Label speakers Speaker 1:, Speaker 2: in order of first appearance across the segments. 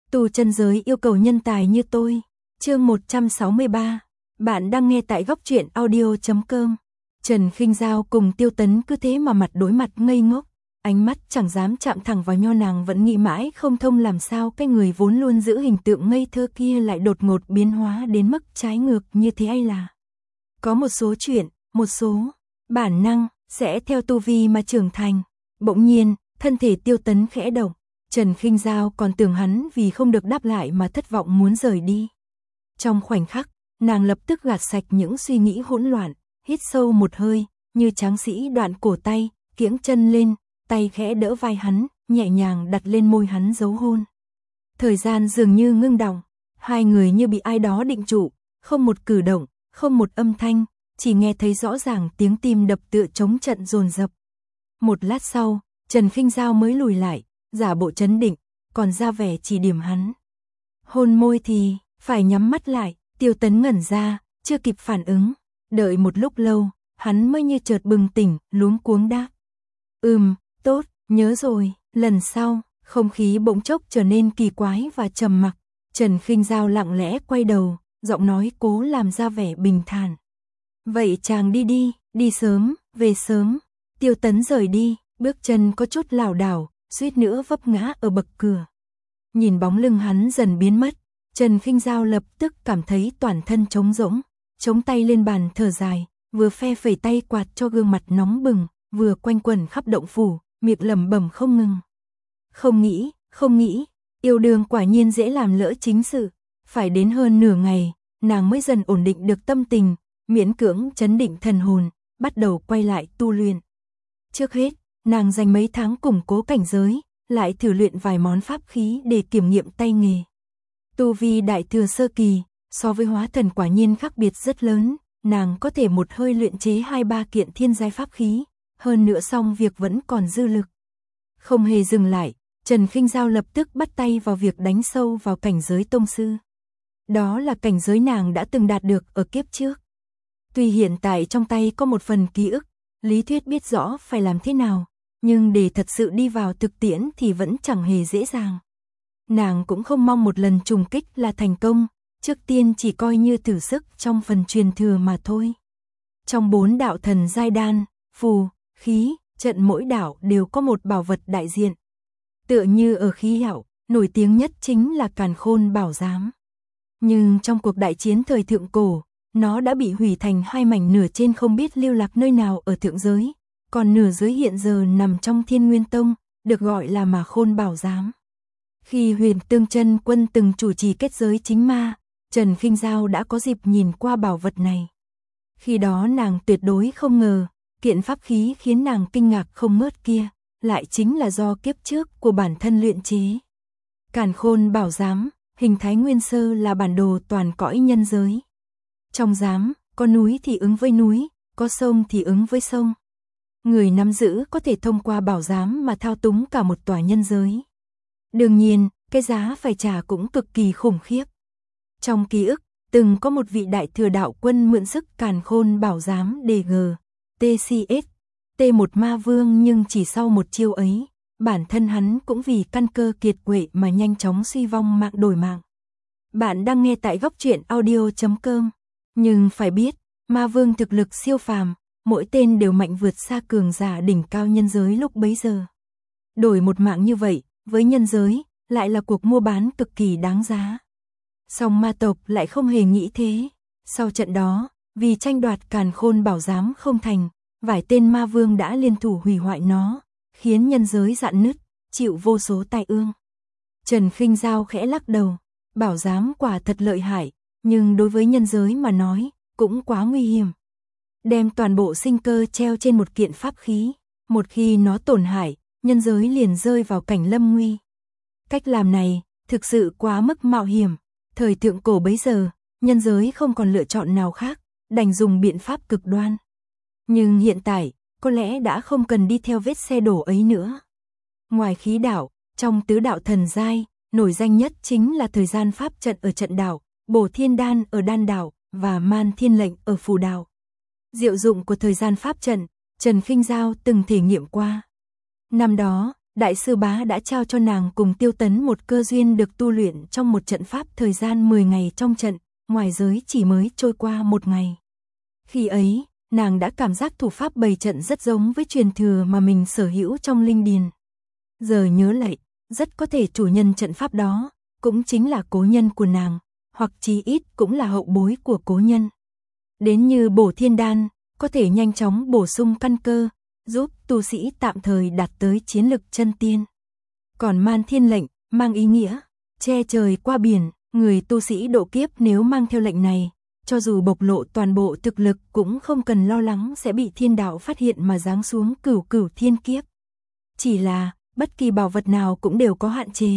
Speaker 1: Tu chân giới yêu cầu nhân tài như tôi. Chương 163. Bạn đang nghe tại góc truyện audio.com. Trần Khinh Giao cùng Tiêu Tấn cứ thế mà mặt đối mặt ngây ngốc, ánh mắt chẳng dám chạm thẳng vào nho, nàng vẫn nghĩ mãi không thông làm sao cái người vốn luôn giữ hình tượng ngây thơ kia lại đột ngột biến hóa đến mức trái ngược như thế, hay là có một số chuyện, một số bản năng sẽ theo tu vi mà trưởng thành. Bỗng nhiên, thân thể Tiêu Tấn khẽ động. Trần Khinh Giao còn tưởng hắn vì không được đáp lại mà thất vọng muốn rời đi. Trong khoảnh khắc, nàng lập tức gạt sạch những suy nghĩ hỗn loạn, hít sâu một hơi, như tráng sĩ đoạn cổ tay, kiễng chân lên, tay khẽ đỡ vai hắn, nhẹ nhàng đặt lên môi hắn dấu hôn. Thời gian dường như ngưng đọng, hai người như bị ai đó định trụ, không một cử động, không một âm thanh, chỉ nghe thấy rõ ràng tiếng tim đập tựa trống trận dồn dập. Một lát sau, Trần Khinh Giao mới lùi lại, giả bộ trấn định, còn ra vẻ chỉ điểm hắn. Hôn môi thì phải nhắm mắt lại. Tiêu Tấn ngẩn ra, chưa kịp phản ứng, đợi một lúc lâu, hắn mới như chợt bừng tỉnh, luống cuống đáp. Tốt, nhớ rồi. Lần sau, không khí bỗng chốc trở nên kỳ quái và trầm mặc. Trần Khinh Giao lặng lẽ quay đầu, giọng nói cố làm ra vẻ bình thản. Vậy chàng đi đi, đi sớm, về sớm. Tiêu Tấn rời đi, bước chân có chút lảo đảo, suýt nữa vấp ngã ở bậc cửa. Nhìn bóng lưng hắn dần biến mất, Trần Khinh Giao lập tức cảm thấy toàn thân trống rỗng, chống tay lên bàn thở dài, vừa phe phẩy tay quạt cho gương mặt nóng bừng, vừa quanh quẩn khắp động phủ, miệng lẩm bẩm không ngừng. Không nghĩ, yêu đương quả nhiên dễ làm lỡ chính sự. Phải đến hơn nửa ngày, nàng mới dần ổn định được tâm tình, miễn cưỡng trấn định thần hồn, bắt đầu quay lại tu luyện. Trước hết, nàng dành mấy tháng củng cố cảnh giới, lại thử luyện vài món pháp khí để kiểm nghiệm tay nghề. Tu vi đại thừa sơ kỳ, so với hóa thần quả nhiên khác biệt rất lớn, nàng có thể một hơi luyện chế 2-3 kiện thiên giai pháp khí, hơn nữa xong việc vẫn còn dư lực. Không hề dừng lại, Trần Khinh Giao lập tức bắt tay vào việc đánh sâu vào cảnh giới tông sư. Đó là cảnh giới nàng đã từng đạt được ở kiếp trước. Tuy hiện tại trong tay có một phần ký ức, lý thuyết biết rõ phải làm thế nào, nhưng để thật sự đi vào thực tiễn thì vẫn chẳng hề dễ dàng. Nàng cũng không mong một lần trùng kích là thành công, trước tiên chỉ coi như thử sức trong phần truyền thừa mà thôi. Trong 4 đạo thần giai đan, phù, khí, trận mỗi đạo đều có một bảo vật đại diện. Tựa như ở khí hạo, nổi tiếng nhất chính là Càn Khôn Bảo Giám. Nhưng trong cuộc đại chiến thời thượng cổ, nó đã bị hủy thành 2 mảnh, nửa trên không biết lưu lạc nơi nào ở thượng giới, còn nửa dưới hiện giờ nằm trong Thiên Nguyên Tông, được gọi là Mà Khôn Bảo Giám. Khi Huyền Tương Chân Quân từng chủ trì kết giới chính ma, Trần Khinh Giao đã có dịp nhìn qua bảo vật này. Khi đó nàng tuyệt đối không ngờ, kiện pháp khí khiến nàng kinh ngạc không ngớt kia, lại chính là do kiếp trước của bản thân luyện chế. Càn Khôn Bảo Giám, hình thái nguyên sơ là bản đồ toàn cõi nhân giới. Trong giám, có núi thì ứng với núi, có sông thì ứng với sông. Người nắm giữ có thể thông qua bảo giám mà thao túng cả một tòa nhân giới. Đương nhiên, cái giá phải trả cũng cực kỳ khủng khiếp. Trong ký ức, từng có một vị đại thừa đạo quân mượn sức Càn Khôn Bảo Giám để TCS, T1 ma vương, nhưng chỉ sau một chiêu ấy, bản thân hắn cũng vì căn cơ kiệt quệ mà nhanh chóng suy vong mạng đổi mạng. Bạn đang nghe tại góc truyện audio.com. Nhưng phải biết, ma vương thực lực siêu phàm, mỗi tên đều mạnh vượt xa cường giả đỉnh cao nhân giới lúc bấy giờ. Đổi một mạng như vậy, với nhân giới, lại là cuộc mua bán cực kỳ đáng giá. Song ma tộc lại không hề nghĩ thế. Sau trận đó, vì tranh đoạt Càn Khôn Bảo Giám không thành, vài tên ma vương đã liên thủ hủy hoại nó, khiến nhân giới rạn nứt, chịu vô số tai ương. Trần Khinh Giao khẽ lắc đầu, bảo giám quả thật lợi hại, nhưng đối với nhân giới mà nói, cũng quá nguy hiểm. Đem toàn bộ sinh cơ treo trên một kiện pháp khí, một khi nó tổn hại, nhân giới liền rơi vào cảnh lâm nguy. Cách làm này, thực sự quá mức mạo hiểm. Thời thượng cổ bấy giờ, nhân giới không còn lựa chọn nào khác, đành dùng biện pháp cực đoan. Nhưng hiện tại, có lẽ đã không cần đi theo vết xe đổ ấy nữa. Ngoài khí đạo, trong tứ đạo thần giai, nổi danh nhất chính là thời gian pháp trận ở trận đạo, Bổ Thiên Đan ở đan đạo, và Man Thiên Lệnh ở phù đạo. Diệu dụng của thời gian pháp trận, Trần Khinh Giao từng thể nghiệm qua. Năm đó, Đại sư bá đã trao cho nàng cùng Tiêu Tấn một cơ duyên được tu luyện trong một trận pháp thời gian 10 ngày trong trận, ngoài giới chỉ mới trôi qua 1 ngày. Khi ấy, nàng đã cảm giác thủ pháp bày trận rất giống với truyền thừa mà mình sở hữu trong linh điền. Giờ nhớ lại, rất có thể chủ nhân trận pháp đó, cũng chính là cố nhân của nàng, hoặc chí ít cũng là hậu bối của cố nhân. Đến như bổ thiên đan, có thể nhanh chóng bổ sung căn cơ, giúp tu sĩ tạm thời đạt tới chiến lực chân tiên. Còn man thiên lệnh, mang ý nghĩa, che trời qua biển, người tu sĩ độ kiếp nếu mang theo lệnh này, cho dù bộc lộ toàn bộ thực lực cũng không cần lo lắng sẽ bị thiên đạo phát hiện mà giáng xuống cửu cửu thiên kiếp. Chỉ là, bất kỳ bảo vật nào cũng đều có hạn chế.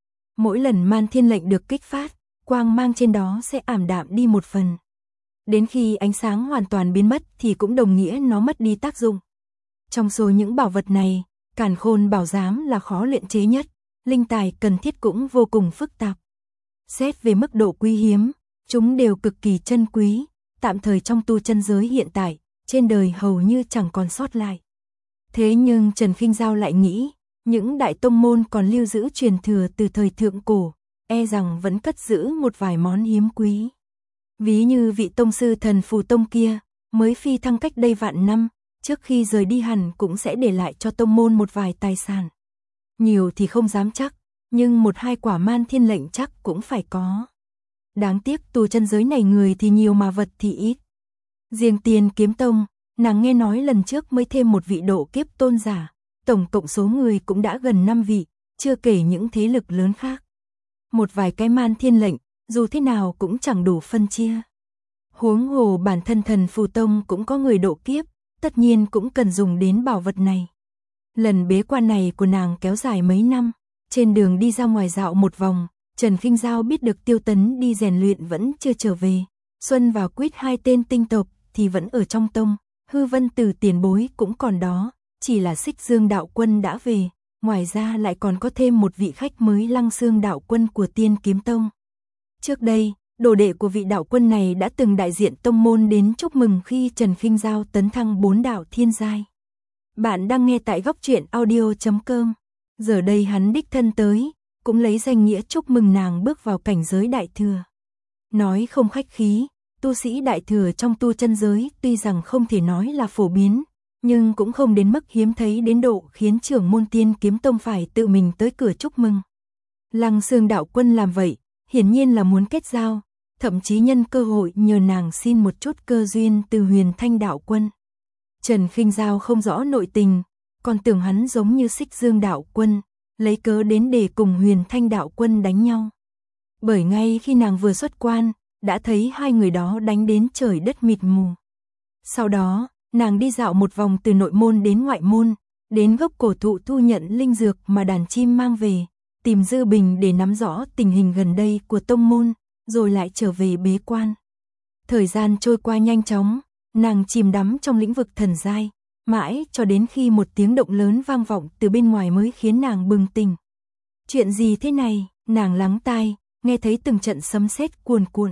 Speaker 1: Mỗi lần man thiên lệnh được kích phát, quang mang trên đó sẽ ảm đạm đi một phần. Đến khi ánh sáng hoàn toàn biến mất thì cũng đồng nghĩa nó mất đi tác dụng. Trong số những bảo vật này, Càn Khôn Bảo Giám là khó luyện chế nhất, linh tài cần thiết cũng vô cùng phức tạp. Xét về mức độ quý hiếm, chúng đều cực kỳ chân quý, tạm thời trong tu chân giới hiện tại, trên đời hầu như chẳng còn sót lại. Thế nhưng Trần Khinh Giao lại nghĩ, những đại tông môn còn lưu giữ truyền thừa từ thời thượng cổ, e rằng vẫn cất giữ một vài món hiếm quý. Ví như vị tông sư Thần Phù Tông kia, mới phi thăng cách đây vạn năm, trước khi rời đi hẳn cũng sẽ để lại cho tông môn một vài tài sản. Nhiều thì không dám chắc, nhưng 1-2 quả man thiên lệnh chắc cũng phải có. Đáng tiếc tu chân giới này người thì nhiều mà vật thì ít. Riêng Tiên Kiếm Tông, nàng nghe nói lần trước mới thêm một vị độ kiếp tôn giả, tổng cộng số người cũng đã gần 5 vị, chưa kể những thế lực lớn khác. Một vài cái man thiên lệnh, dù thế nào cũng chẳng đủ phân chia. Huống hồ bản thân Thần Phù Tông cũng có người độ kiếp, tất nhiên cũng cần dùng đến bảo vật này. Lần bế quan này của nàng kéo dài mấy năm, trên đường đi ra ngoài dạo một vòng, Trần Khinh Giao biết được Tiêu Tấn đi rèn luyện vẫn chưa trở về. Xuân và Quýt 2 tên tinh tộc thì vẫn ở trong tông, Hư Vân Tử tiền bối cũng còn đó, chỉ là Xích Dương đạo quân đã về, ngoài ra lại còn có thêm một vị khách mới Lăng Xương đạo quân của Tiên Kiếm Tông. Trước đây, đồ đệ của vị đạo quân này đã từng đại diện tông môn đến chúc mừng khi Trần Khinh Giao tấn thăng 4 đạo thiên giai. Bạn đang nghe tại góc truyện audio.com. Giờ đây hắn đích thân tới, cũng lấy danh nghĩa chúc mừng nàng bước vào cảnh giới đại thừa. Nói không khách khí, tu sĩ đại thừa trong tu chân giới tuy rằng không thể nói là phổ biến, nhưng cũng không đến mức hiếm thấy đến độ khiến trưởng môn Tiên Kiếm Tông phải tự mình tới cửa chúc mừng. Lăng Xương đạo quân làm vậy, hiển nhiên là muốn kết giao, thậm chí nhân cơ hội nhờ nàng xin một chút cơ duyên từ Huyền Thanh đạo quân. Trần Khinh Giao không rõ nội tình, còn tưởng hắn giống như Xích Dương đạo quân, lấy cớ đến để cùng Huyền Thanh đạo quân đánh nhau. Bởi ngay khi nàng vừa xuất quan, đã thấy hai người đó đánh đến trời đất mịt mù. Sau đó, nàng đi dạo một vòng từ nội môn đến ngoại môn, đến gốc cổ thụ thu nhận linh dược mà đàn chim mang về, tìm Dư Bình để nắm rõ tình hình gần đây của tông môn, rồi lại trở về bế quan. Thời gian trôi qua nhanh chóng, nàng chìm đắm trong lĩnh vực thần giai, mãi cho đến khi một tiếng động lớn vang vọng từ bên ngoài mới khiến nàng bừng tỉnh. Chuyện gì thế này? Nàng lắng tai, nghe thấy từng trận sấm sét cuồn cuộn.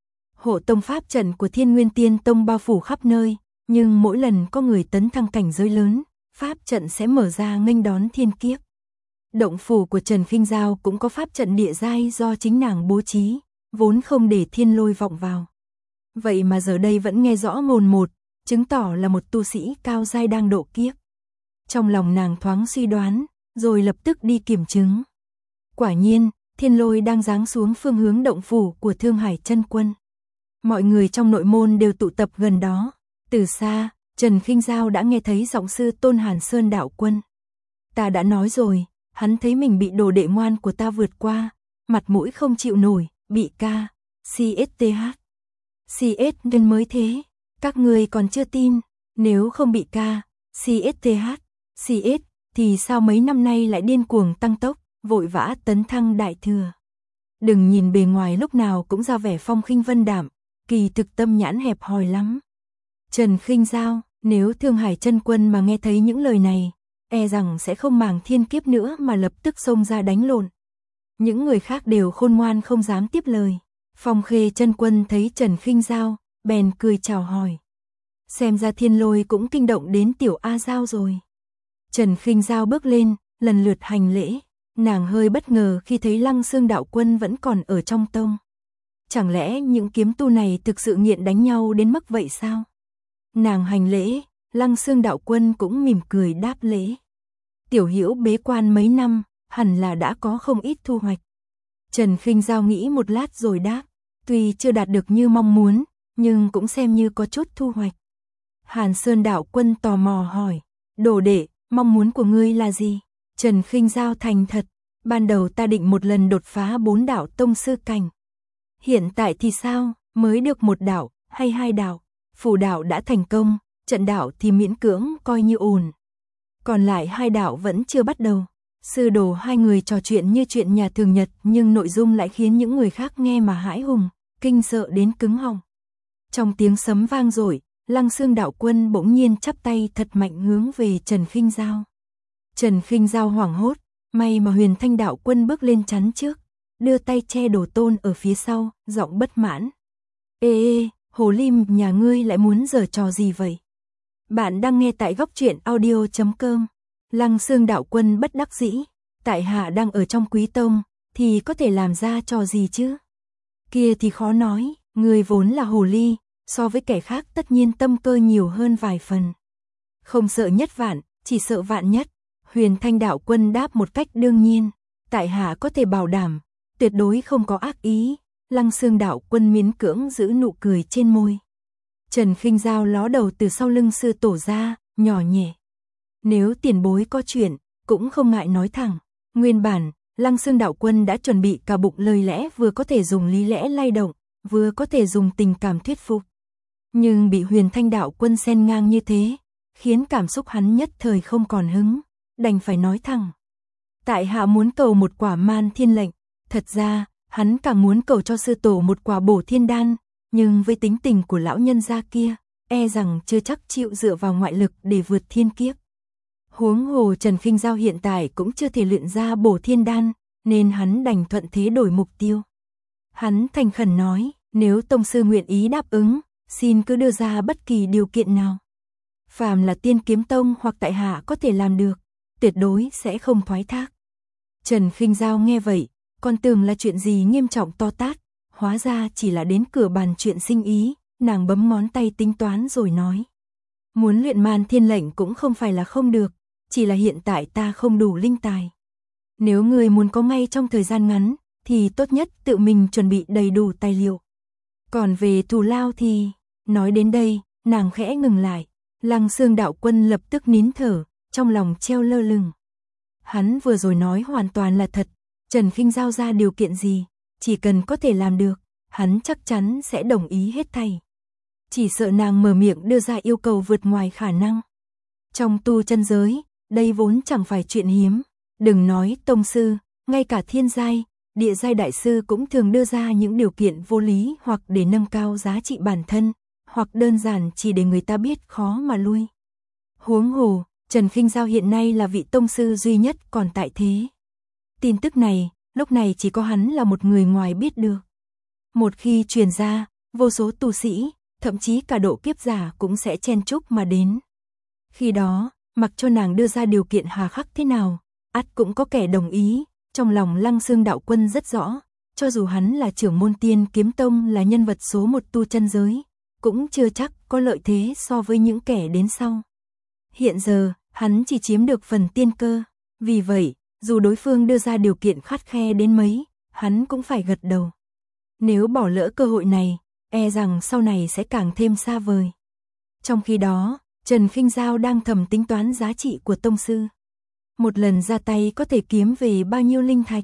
Speaker 1: Hộ tông pháp trận của Thiên Nguyên Tiên Tông bao phủ khắp nơi, nhưng mỗi lần có người tấn thăng cảnh giới lớn, pháp trận sẽ mở ra nghênh đón thiên kiếp. Động phủ của Trần Khinh Giao cũng có pháp trận địa giai do chính nàng bố trí, vốn không để thiên lôi vọng vào. Vậy mà giờ đây vẫn nghe rõ mồn một, chứng tỏ là một tu sĩ cao giai đang độ kiếp. Trong lòng nàng thoáng suy đoán, rồi lập tức đi kiểm chứng. Quả nhiên, thiên lôi đang giáng xuống phương hướng động phủ của Thương Hải Chân Quân. Mọi người trong nội môn đều tụ tập gần đó. Từ xa, Trần Khinh Giao đã nghe thấy giọng sư tôn Hàn Sơn đạo quân. Ta đã nói rồi, hắn thấy mình bị đồ đệ ngoan của ta vượt qua, mặt mũi không chịu nổi, bị ca, CSTH. CS nên mới thế, các người còn chưa tin, nếu không bị ca, CSTH, CS, thì sao mấy năm nay lại điên cuồng tăng tốc, vội vã tấn thăng đại thừa. Đừng nhìn bề ngoài lúc nào cũng ra vẻ phong khinh vân đạm, kỳ thực tâm nhãn hẹp hòi lắm. Trần Khinh Giao, nếu Thương Hải Chân Quân mà nghe thấy những lời này, e rằng sẽ không màng thiên kiếp nữa mà lập tức xông ra đánh lộn. Những người khác đều khôn ngoan không dám tiếp lời. Phong Khê Chân Quân thấy Trần Khinh Giao, bèn cười chào hỏi. Xem ra thiên lôi cũng kinh động đến tiểu A Giao rồi. Trần Khinh Giao bước lên, lần lượt hành lễ. Nàng hơi bất ngờ khi thấy Lăng Xương đạo quân vẫn còn ở trong tông. Chẳng lẽ những kiếm tu này thực sự nghiện đánh nhau đến mức vậy sao? Nàng hành lễ, Lăng Xương đạo quân cũng mỉm cười đáp lễ. Tiểu Hữu bế quan mấy năm, hẳn là đã có không ít thu hoạch. Trần Khinh Giao nghĩ một lát rồi đáp, tuy chưa đạt được như mong muốn, nhưng cũng xem như có chút thu hoạch. Hàn Sơn đạo quân tò mò hỏi, đồ đệ, mong muốn của ngươi là gì? Trần Khinh Giao thành thật, ban đầu ta định một lần đột phá 4 đạo tông sư cảnh. Hiện tại thì sao, mới được 1 đạo, hay 2 đạo? Phù đạo đã thành công, trận đạo thì miễn cưỡng coi như ổn. Còn lại 2 đạo vẫn chưa bắt đầu. Sư đồ hai người trò chuyện như chuyện nhà thường nhật, nhưng nội dung lại khiến những người khác nghe mà hãi hùng, kinh sợ đến cứng họng. Trong tiếng sấm vang dội, Lăng Xương đạo quân bỗng nhiên chắp tay thật mạnh hướng về Trần Khinh Giao. Trần Khinh Giao hoảng hốt, may mà Huyền Thanh đạo quân bước lên chắn trước, đưa tay che Đồ Tôn ở phía sau, giọng bất mãn. Ê, hồ lim nhà ngươi lại muốn giở trò gì vậy? Bạn đang nghe tại góc truyện audio.com. Lăng Xương đạo quân bất đắc dĩ, tại hạ đang ở trong Quý tông, thì có thể làm ra trò gì chứ? Kia thì khó nói, người vốn là hồ ly, so với kẻ khác tất nhiên tâm cơ nhiều hơn vài phần. Không sợ nhất vạn, chỉ sợ vạn nhất. Huyền Thanh đạo quân đáp một cách đương nhiên, tại hạ có thể bảo đảm, tuyệt đối không có ác ý. Lăng Xương đạo quân miễn cưỡng giữ nụ cười trên môi. Trần Khinh Giao ló đầu từ sau lưng sư tổ ra, nhỏ nhẹ. Nếu tiền bối có chuyện, cũng không ngại nói thẳng. Nguyên bản, Lăng Xương đạo quân đã chuẩn bị cả bụng lời lẽ, vừa có thể dùng lý lẽ lay động, vừa có thể dùng tình cảm thuyết phục. Nhưng bị Huyền Thanh đạo quân xen ngang như thế, khiến cảm xúc hắn nhất thời không còn hứng, đành phải nói thẳng. Tại hạ muốn cầu một quả man thiên lệnh, thật ra, hắn càng muốn cầu cho sư tổ một quả bổ thiên đan, nhưng với tính tình của lão nhân gia kia, e rằng chưa chắc chịu dựa vào ngoại lực để vượt thiên kiếp. Huống hồ Trần Khinh Giao hiện tại cũng chưa thể luyện ra bổ thiên đan, nên hắn đành thuận thế đổi mục tiêu. Hắn thành khẩn nói, nếu tông sư nguyện ý đáp ứng, xin cứ đưa ra bất kỳ điều kiện nào. Phàm là Tiên Kiếm Tông hoặc tại hạ có thể làm được, tuyệt đối sẽ không thoái thác. Trần Khinh Giao nghe vậy, còn tưởng là chuyện gì nghiêm trọng to tát, hóa ra chỉ là đến cửa bàn chuyện sinh ý, nàng bấm ngón tay tính toán rồi nói. Muốn luyện man thiên lệnh cũng không phải là không được, chỉ là hiện tại ta không đủ linh tài. Nếu người muốn có ngay trong thời gian ngắn, thì tốt nhất tự mình chuẩn bị đầy đủ tài liệu. Còn về thù lao thì, nói đến đây, nàng khẽ ngừng lại. Lăng Xương đạo quân lập tức nín thở, trong lòng treo lơ lửng. Hắn vừa rồi nói hoàn toàn là thật, Trần Khinh Giao ra điều kiện gì, chỉ cần có thể làm được, hắn chắc chắn sẽ đồng ý hết thảy. Chỉ sợ nàng mở miệng đưa ra yêu cầu vượt ngoài khả năng. Trong tu chân giới, đây vốn chẳng phải chuyện hiếm, đừng nói tông sư, ngay cả thiên giai, địa giai đại sư cũng thường đưa ra những điều kiện vô lý, hoặc để nâng cao giá trị bản thân, hoặc đơn giản chỉ để người ta biết khó mà lui. Huống hồ, Trần Khinh Giao hiện nay là vị tông sư duy nhất còn tại thế. Tin tức này, lúc này chỉ có hắn là một người ngoài biết được. Một khi truyền ra, vô số tu sĩ, thậm chí cả độ kiếp giả cũng sẽ chen chúc mà đến. Khi đó, mặc cho nàng đưa ra điều kiện hà khắc thế nào, ắt cũng có kẻ đồng ý. Trong lòng Lăng Xương đạo quân rất rõ, cho dù hắn là trưởng môn Tiên Kiếm Tông, là nhân vật số 1 tu chân giới, cũng chưa chắc có lợi thế so với những kẻ đến sau. Hiện giờ, hắn chỉ chiếm được phần tiên cơ, vì vậy, dù đối phương đưa ra điều kiện khắt khe đến mấy, hắn cũng phải gật đầu. Nếu bỏ lỡ cơ hội này, e rằng sau này sẽ càng thêm xa vời. Trong khi đó, Trần Khinh Giao đang thầm tính toán giá trị của tông sư. Một lần ra tay có thể kiếm về bao nhiêu linh thạch.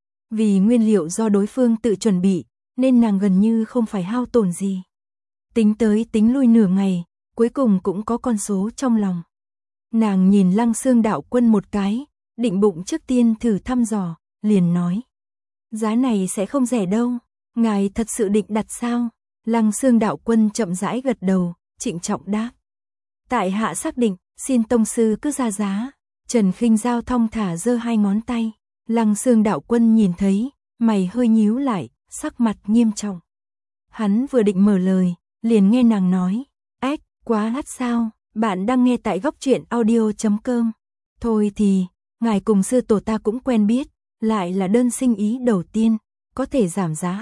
Speaker 1: Vì nguyên liệu do đối phương tự chuẩn bị, nên nàng gần như không phải hao tổn gì. Tính tới tính lui nửa ngày, cuối cùng cũng có con số trong lòng. Nàng nhìn Lăng Xương đạo quân một cái, định bụng trước tiên thử thăm dò, liền nói. Giá này sẽ không rẻ đâu, ngài thật sự định đặt sao? Lăng Xương đạo quân chậm rãi gật đầu, trịnh trọng đáp. Tại hạ xác định, xin tông sư cứ ra giá. Trần Khinh Giao thong thả giơ hai ngón tay. Lăng Xương đạo quân nhìn thấy, mày hơi nhíu lại, sắc mặt nghiêm trọng. Hắn vừa định mở lời, liền nghe nàng nói. Ếch, quá hắt sao, bạn đang nghe tại góc truyện audio.com. Thôi thì, ngài cùng sư tổ ta cũng quen biết, lại là đơn sinh ý đầu tiên, có thể giảm giá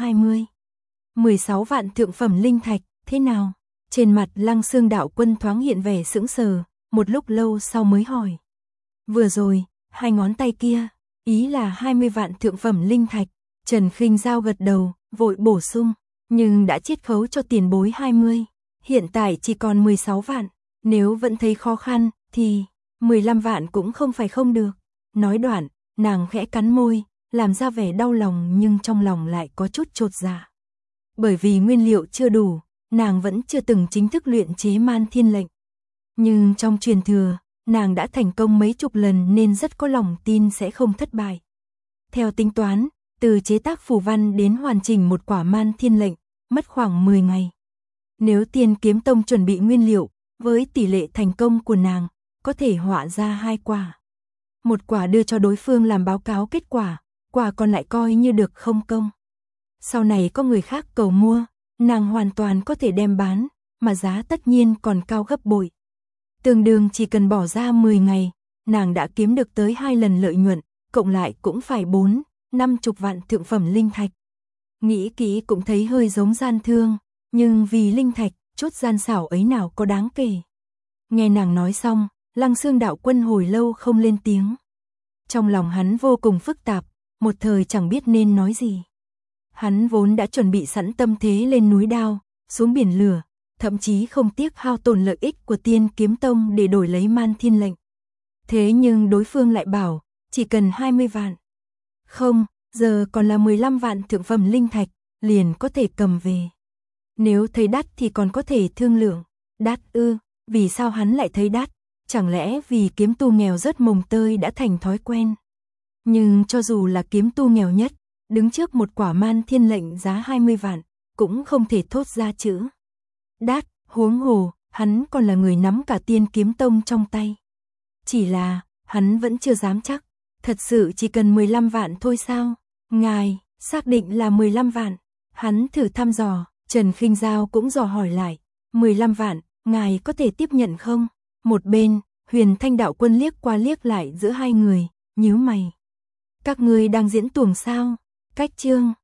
Speaker 1: 16 vạn thượng phẩm linh thạch, thế nào? Trên mặt Lăng Xương đạo quân thoáng hiện vẻ sững sờ, một lúc lâu sau mới hỏi. Vừa rồi, hai ngón tay kia, ý là 20 vạn thượng phẩm linh thạch. Trần Khinh Giao gật đầu, vội bổ sung, nhưng đã chiết khấu cho tiền bối 20, hiện tại chỉ còn 16 vạn, nếu vẫn thấy khó khăn, thì 15 vạn cũng không phải không được. Nói đoạn, nàng khẽ cắn môi, làm ra vẻ đau lòng nhưng trong lòng lại có chút chột dạ. Bởi vì nguyên liệu chưa đủ, nàng vẫn chưa từng chính thức luyện chế Man Thiên lệnh. Nhưng trong truyền thừa, nàng đã thành công mấy chục lần nên rất có lòng tin sẽ không thất bại. Theo tính toán, từ chế tác phù văn đến hoàn chỉnh một quả Man Thiên lệnh, mất khoảng 10 ngày. Nếu Tiên Kiếm Tông chuẩn bị nguyên liệu, với tỷ lệ thành công của nàng, có thể họa ra 2 quả. Một quả đưa cho đối phương làm báo cáo kết quả, quả còn lại coi như được không công. Sau này có người khác cầu mua, nàng hoàn toàn có thể đem bán, mà giá tất nhiên còn cao gấp bội. Tương đương chỉ cần bỏ ra 10 ngày, nàng đã kiếm được tới 2 lần lợi nhuận, cộng lại cũng phải 40-50 vạn thượng phẩm linh thạch. Nghĩ kỹ cũng thấy hơi giống gian thương, nhưng vì linh thạch, chút gian xảo ấy nào có đáng kể. Nghe nàng nói xong, Lăng Xương đạo quân hồi lâu không lên tiếng. Trong lòng hắn vô cùng phức tạp, một thời chẳng biết nên nói gì. Hắn vốn đã chuẩn bị sẵn tâm thế lên núi đao, xuống biển lửa, thậm chí không tiếc hao tổn lợi ích của Tiên Kiếm Tông để đổi lấy Man Thiên lệnh. Thế nhưng đối phương lại bảo, chỉ cần 20 vạn. Không, giờ còn là 15 vạn thượng phẩm linh thạch, liền có thể cầm về. Nếu thấy đắt thì còn có thể thương lượng. Đắt ư, vì sao hắn lại thấy đắt? Chẳng lẽ vì kiếm tu nghèo rất mồng tơi đã thành thói quen? Nhưng cho dù là kiếm tu nghèo nhất, đứng trước một quả Man Thiên lệnh giá 20 vạn, cũng không thể thốt ra chữ đắt, huống hồ, hắn còn là người nắm cả Tiên Kiếm Tông trong tay. Chỉ là, hắn vẫn chưa dám chắc, thật sự chỉ cần 15 vạn thôi sao? Ngài, xác định là 15 vạn. Hắn thử thăm dò, Trần Khinh Giao cũng dò hỏi lại, 15 vạn, ngài có thể tiếp nhận không? Một bên, Huyền Thanh đạo quân liếc qua liếc lại giữa hai người, nhíu mày. Các ngươi đang diễn tuồng sao? Cách chương